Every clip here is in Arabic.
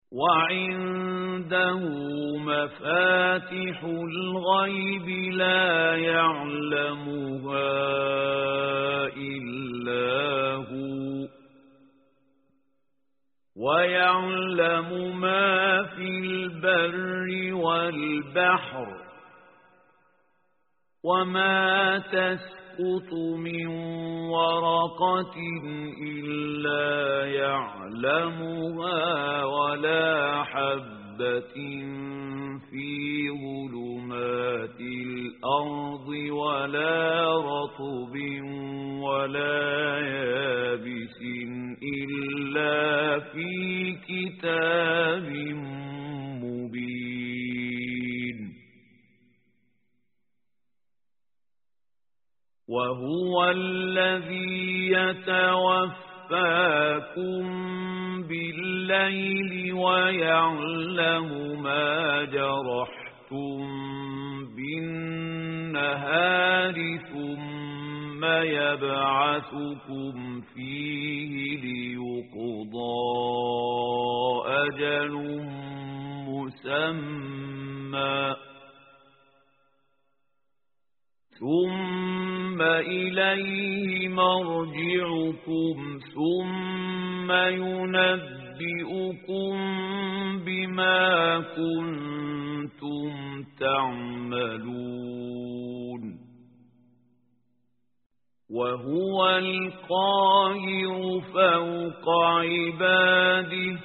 وعنده مفاتح الغيب لا يعلمها إلا هو ويعلم ما في البر والبحر وما تسقط من ورقة إلا يعلمها ولا حبة في ظلمات الأرض ولا رطب ولا يابس إلا في كتاب مبين وهو الذي يتوفاكم بالليل ويعلم ما جرحتم بالنهار ثم يبعثكم فيه ليقضى أجل مسمى ثم إليه مرجعكم ثم ينبئكم بما كنتم تعملون وهو القاهر فوق عباده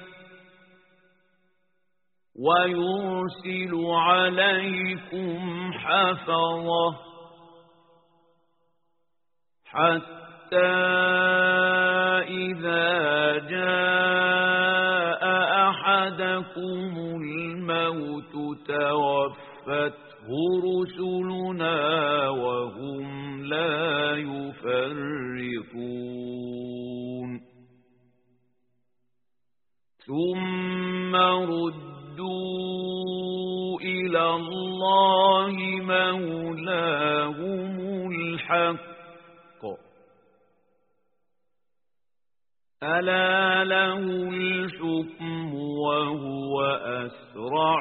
ويرسل عليكم حفظة حتى إذا جاء أحدكم الموت توفته رسلنا وهم لا يفرطون ثم ردوا إلى الله مولاهم الحق ألا له الحكم وهو أسرع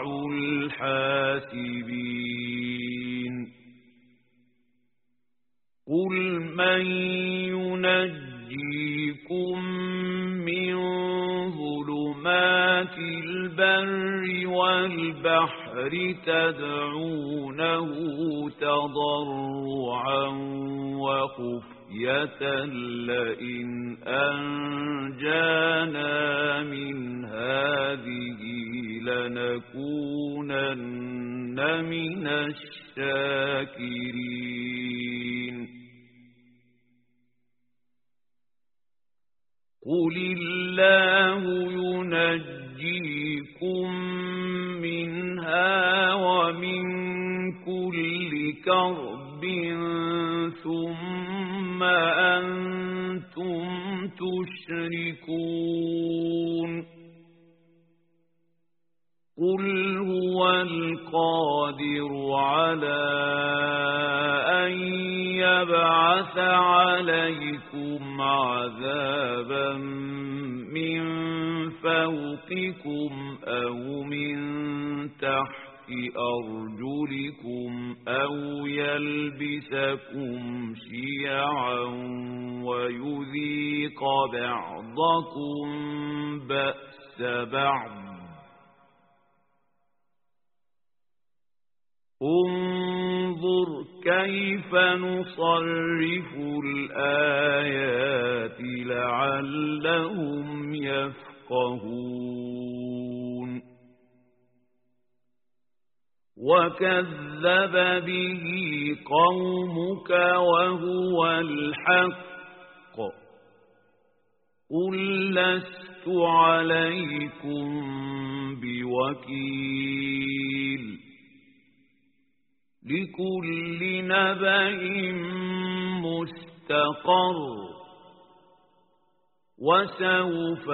الحاسبين قل من ينجيكم من ظلمات البر والبحر تدعونه تضرعا وخفيا لئن أنجانا من هذه لنكونن من الشاكرين قل الله ينجيكم منها ومن كل كرب ثم أنتم تشركون قل هو القادر على أن يبعث عليكم عذابا من فوقكم أو من تحت أرجلكم أو يلبسكم شيعا ويذيق بعضكم بأس بعض انظر كيف نصرف الآيات لعلهم يفقهون وكذب به قومك وهو الحق قل لست عليكم بوكيل لكل نبأ مستقر وسوف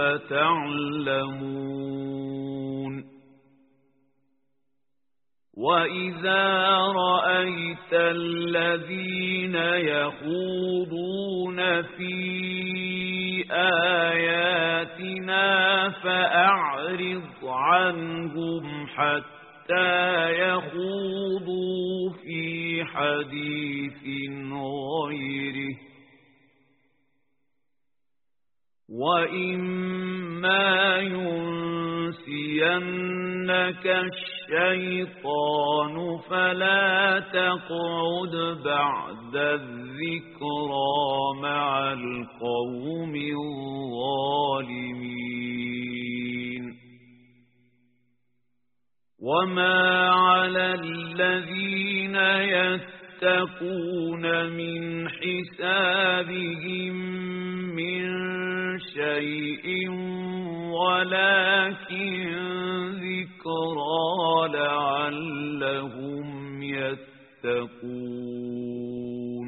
تعلمون وإذا رأيت الذين يخوضون في بآياتنا فأعرض عنهم حتى يخوضوا في حديث غيره وإما ينسينك الشيطان فلا تقعد بعد الذكرى مع القوم الظالمين وما على الذين يتقون من حسابهم من شيء ولكن ذكرى لعلهم يتقون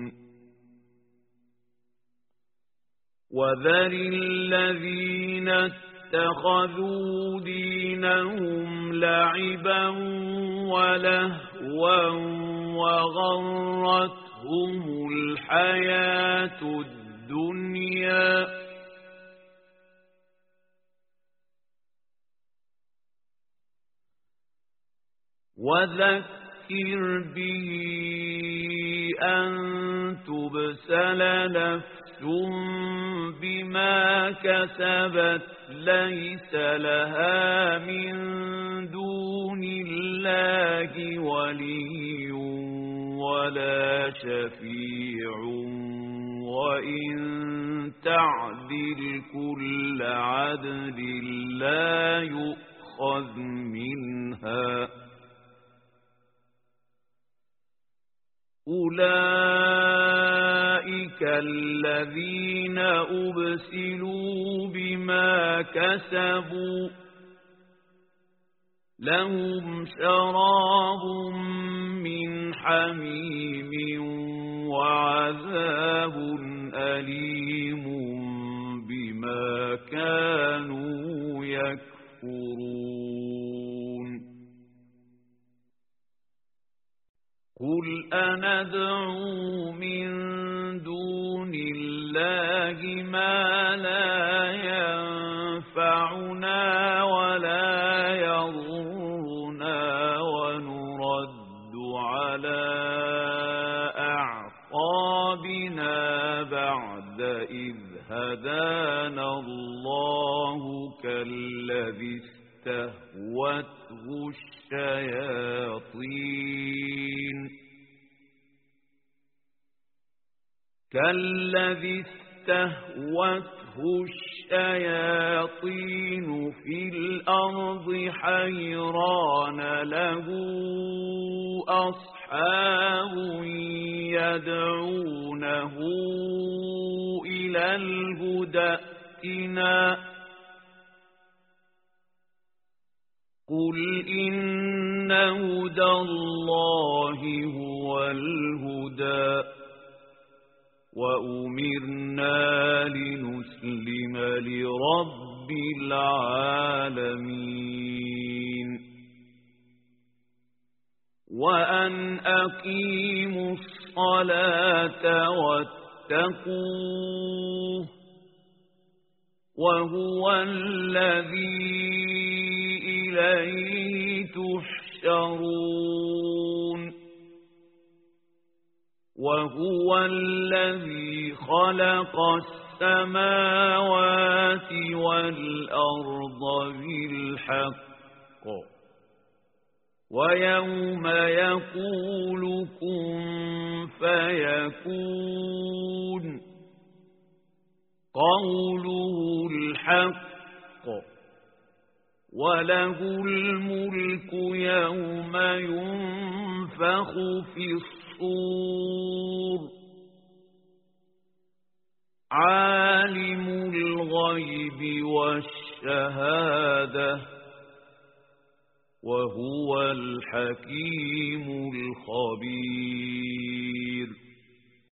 وذر الذين اتخذوا دينهم لعبا ولهوا وغرتهم الحياة الدنيا وذكر به أن تبسل نفس بما كسبت ليس لها من دون الله ولي ولا شفيع وإن تعدل كل عدل لا يؤخذ منها أولئك الذين أبسلوا بما كسبوا لهم شراب من حميم وعذاب أليم بما كانوا يكفرون قل أندعو من دون الله ما لا ينفعنا ولا يضرنا ونرد على أعقابنا بعد إذ هدانا الله كالذي استهوته الشياطين في الأرض حيران له أصحاب يدعونه إلى الهدى ائتنا قل إن هدى الله هو الهدى وأمرنا لنسلم لرب العالمين وأن أقيموا الصلاة واتقوه وهو الذي إليه تحشرون وهو الذي خلق السماوات والأرض بالحق ويوم يقول كن فيكون قوله الحق وله الملك يوم ينفخ في الصور عالم الغيب والشهادة وهو الحكيم الخبير